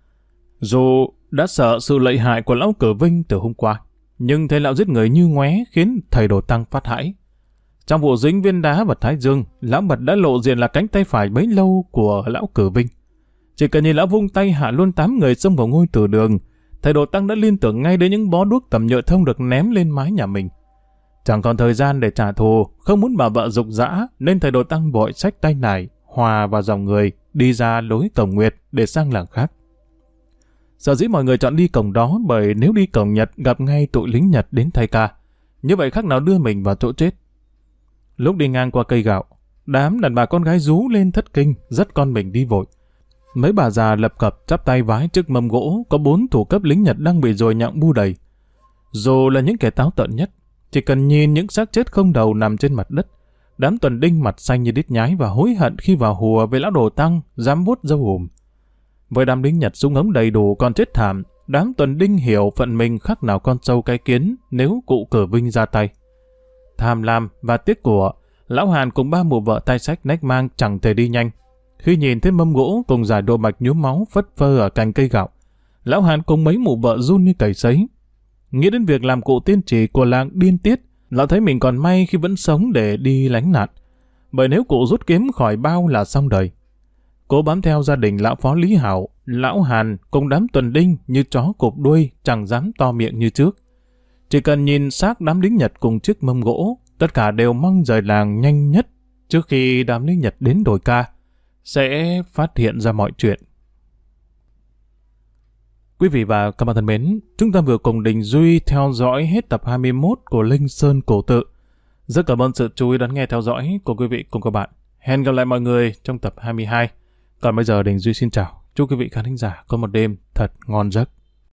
Dù đã sợ sự lợi hại của lão Cờ Vinh từ hôm qua, nhưng thấy lão giết người như ngoé khiến thầy Đồ Tăng phát hãi. Trong vụ dính viên đá vào thái dương, lão Mật đã lộ diện là cánh tay phải bấy lâu của lão Cờ Vinh. Chỉ cần nhìn lão vung tay hạ luôn 8 người xông vào ngôi từ đường, thầy Đồ Tăng đã liên tưởng ngay đến những bó đuốc tầm nhựa thông được ném lên mái nhà mình. Chẳng còn thời gian để trả thù, không muốn bà vợ rục rã, nên thầy Đồ Tăng vội xách tay nải, hòa vào dòng người, đi ra lối cổng Nguyệt để sang làng khác. Sở dĩ mọi người chọn đi cổng đó bởi nếu đi cổng Nhật gặp ngay tụi lính Nhật đến thay ca, như vậy khác nào đưa mình vào chỗ chết. Lúc đi ngang qua cây gạo, đám đàn bà con gái rú lên thất kinh, dắt con mình đi vội. Mấy bà già lập cập chắp tay vái trước mâm gỗ có 4 thủ cấp lính Nhật đang bị ruồi nhặng bu đầy. Dù là những kẻ táo tợn nhất, chỉ cần nhìn những xác chết không đầu nằm trên mặt đất, đám tuần đinh mặt xanh như đít nhái và hối hận khi vào hùa với lão Đồ Tăng dám vuốt râu hùm. Với đám lính Nhật súng ống đầy đủ còn chết thảm, đám tuần đinh hiểu phận mình khác nào con trâu cái kiến nếu cụ Cờ Vinh ra tay. Tham lam và tiếc của, lão Hàn cùng 3 mụ vợ tay xách nách mang chẳng thể đi nhanh. Khi nhìn thấy mâm gỗ cùng giải đồ mạch nhuốm máu phất phơ ở cành cây gạo, lão Hàn cùng mấy mụ vợ run như cầy sấy. Nghĩ đến việc làm cụ tiên trì của làng điên tiết, lão thấy mình còn may khi vẫn sống để đi lánh nạn. Bởi nếu cụ rút kiếm khỏi bao là xong đời. Cố bám theo gia đình lão phó Lý Hảo, lão Hàn cùng đám tuần đinh như chó cụp đuôi chẳng dám to miệng như trước. Chỉ cần nhìn xác đám lính Nhật cùng chiếc mâm gỗ, Tất cả đều mong rời làng nhanh nhất trước khi đám Lý Nhật đến đồi ca, sẽ phát hiện ra mọi chuyện. Quý vị và các bạn thân mến, chúng ta vừa cùng Đình Duy theo dõi hết tập 21 của Linh Sơn Cổ Tự. Rất cảm ơn sự chú ý đón nghe theo dõi của quý vị cùng các bạn. Hẹn gặp lại mọi người trong tập 22. Còn bây giờ Đình Duy xin chào. Chúc quý vị khán thính giả có một đêm thật ngon giấc.